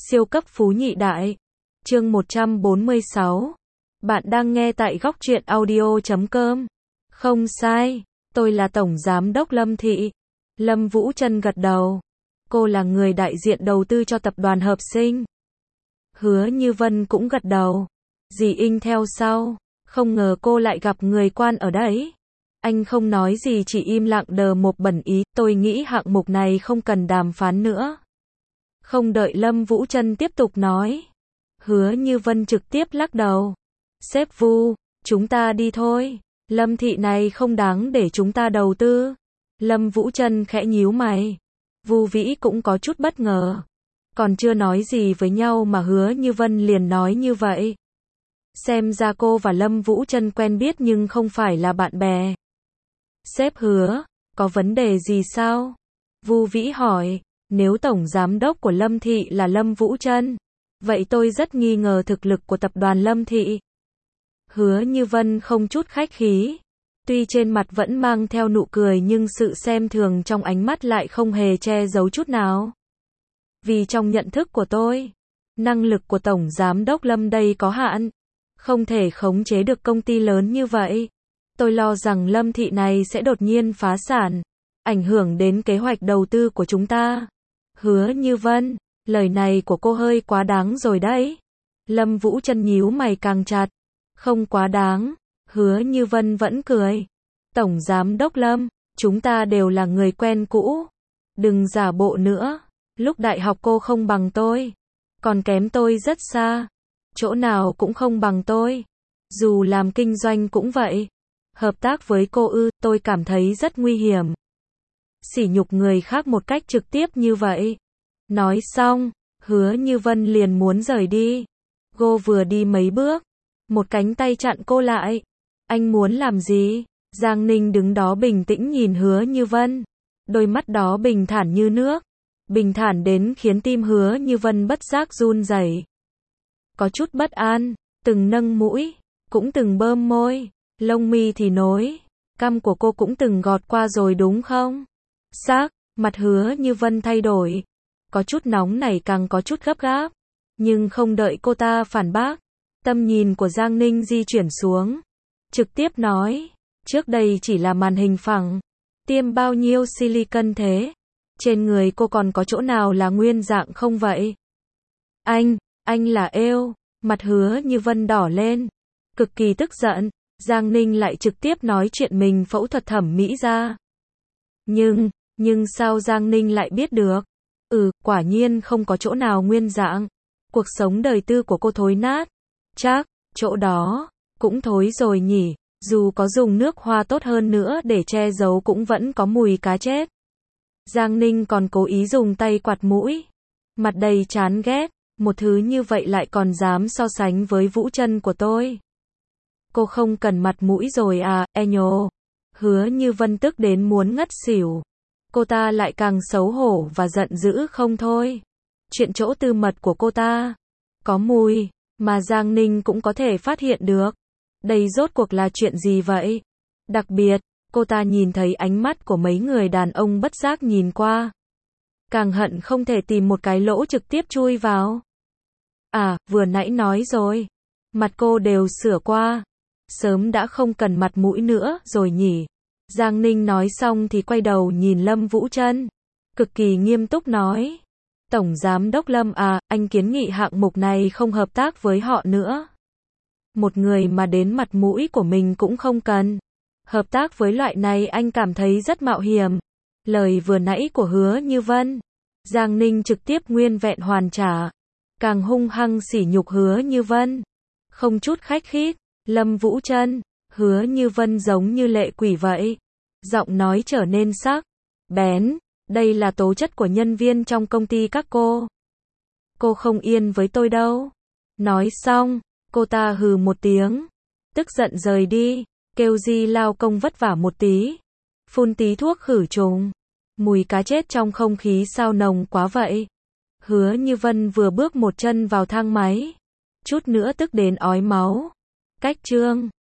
Siêu cấp phú nhị đại. Chương 146. Bạn đang nghe tại góc truyện audio.com. Không sai, tôi là Tổng Giám đốc Lâm Thị. Lâm Vũ Trân gật đầu. Cô là người đại diện đầu tư cho tập đoàn Hợp Sinh. Hứa Như Vân cũng gật đầu. Dì Inh theo sau. Không ngờ cô lại gặp người quan ở đấy. Anh không nói gì, chỉ im lặng đờ một bẩn ý. Tôi nghĩ hạng mục này không cần đàm phán nữa. Không đợi Lâm Vũ Trân tiếp tục nói, Hứa Như Vân trực tiếp lắc đầu. Sếp Vu, chúng ta đi thôi. Lâm Thị này không đáng để chúng ta đầu tư. Lâm Vũ Trân khẽ nhíu mày. Vu Vĩ cũng có chút bất ngờ. Còn chưa nói gì với nhau mà Hứa Như Vân liền nói như vậy. Xem ra cô và Lâm Vũ Trân quen biết nhưng không phải là bạn bè. Sếp Hứa, có vấn đề gì sao? Vu Vĩ hỏi. Nếu tổng giám đốc của Lâm Thị là Lâm Vũ Trân, vậy tôi rất nghi ngờ thực lực của tập đoàn Lâm Thị. Hứa Như Vân không chút khách khí. Tuy trên mặt vẫn mang theo nụ cười nhưng sự xem thường trong ánh mắt lại không hề che giấu chút nào. Vì trong nhận thức của tôi, năng lực của tổng giám đốc Lâm đây có hạn, không thể khống chế được công ty lớn như vậy. Tôi lo rằng Lâm Thị này sẽ đột nhiên phá sản, ảnh hưởng đến kế hoạch đầu tư của chúng ta. Hứa Như Vân, lời này của cô hơi quá đáng rồi đấy. Lâm Vũ Trân nhíu mày càng chặt. Không quá đáng. Hứa Như Vân vẫn cười. Tổng giám đốc Lâm, chúng ta đều là người quen cũ. Đừng giả bộ nữa. Lúc đại học cô không bằng tôi, còn kém tôi rất xa. Chỗ nào cũng không bằng tôi. Dù làm kinh doanh cũng vậy. Hợp tác với cô tôi cảm thấy rất nguy hiểm. Sỉ nhục người khác một cách trực tiếp như vậy. Nói xong, Hứa Như Vân liền muốn rời đi. Cô vừa đi mấy bước, một cánh tay chặn cô lại. Anh muốn làm gì? Giang Ninh đứng đó bình tĩnh nhìn Hứa Như Vân. Đôi mắt đó bình thản như nước. Bình thản đến khiến tim Hứa Như Vân bất giác run rẩy. Có chút bất an, từng nâng mũi, cũng từng bơm môi, lông mi thì nối. Cằm của cô cũng từng gọt qua rồi đúng không? Mặt Hứa Như Vân thay đổi. Có chút nóng nảy càng có chút gấp gáp. Nhưng không đợi cô ta phản bác, tầm nhìn của Giang Ninh di chuyển xuống. Trực tiếp nói, trước đây chỉ là màn hình phẳng. Tiêm bao nhiêu silicon thế? Trên người cô còn có chỗ nào là nguyên dạng không vậy? Anh là êu. Mặt Hứa Như Vân đỏ lên. Cực kỳ tức giận. Giang Ninh lại trực tiếp nói chuyện mình phẫu thuật thẩm mỹ ra. Nhưng sao Giang Ninh lại biết được? Quả nhiên không có chỗ nào nguyên dạng. Cuộc sống đời tư của cô thối nát. Chắc, chỗ đó, cũng thối rồi nhỉ. Dù có dùng nước hoa tốt hơn nữa để che giấu cũng vẫn có mùi cá chết. Giang Ninh còn cố ý dùng tay quạt mũi. Mặt đầy chán ghét. Một thứ như vậy lại còn dám so sánh với Vũ Trân của tôi. Cô không cần mặt mũi rồi à, nhô. Hứa Như Vân tức đến muốn ngất xỉu. Cô ta lại càng xấu hổ và giận dữ không thôi. Chuyện chỗ tư mật của cô ta có mùi mà Giang Ninh cũng có thể phát hiện được. Đây rốt cuộc là chuyện gì vậy? Đặc biệt, cô ta nhìn thấy ánh mắt của mấy người đàn ông bất giác nhìn qua. Càng hận không thể tìm một cái lỗ trực tiếp chui vào. Vừa nãy nói rồi. Mặt cô đều sửa qua. Sớm đã không cần mặt mũi nữa rồi nhỉ. Giang Ninh nói xong thì quay đầu nhìn Lâm Vũ Trân. Cực kỳ nghiêm túc nói. Tổng giám đốc Lâm anh kiến nghị hạng mục này không hợp tác với họ nữa. Một người mà đến mặt mũi của mình cũng không cần. Hợp tác với loại này anh cảm thấy rất mạo hiểm. Lời vừa nãy của Hứa Như Vân, Giang Ninh trực tiếp nguyên vẹn hoàn trả. Càng hung hăng sỉ nhục Hứa Như Vân. Không chút khách khí. Lâm Vũ Trân, Hứa Như Vân giống như lệ quỷ vậy. Giọng nói trở nên sắc bén. Đây là tố chất của nhân viên trong công ty các cô. Cô không yên với tôi đâu. Nói xong, cô ta hừ một tiếng. Tức giận rời đi. Kêu Di lao công vất vả một tí. Phun tí thuốc khử trùng. Mùi cá chết trong không khí sao nồng quá vậy. Hứa Như Vân vừa bước một chân vào thang máy. Chút nữa tức đến ói máu. Cách chương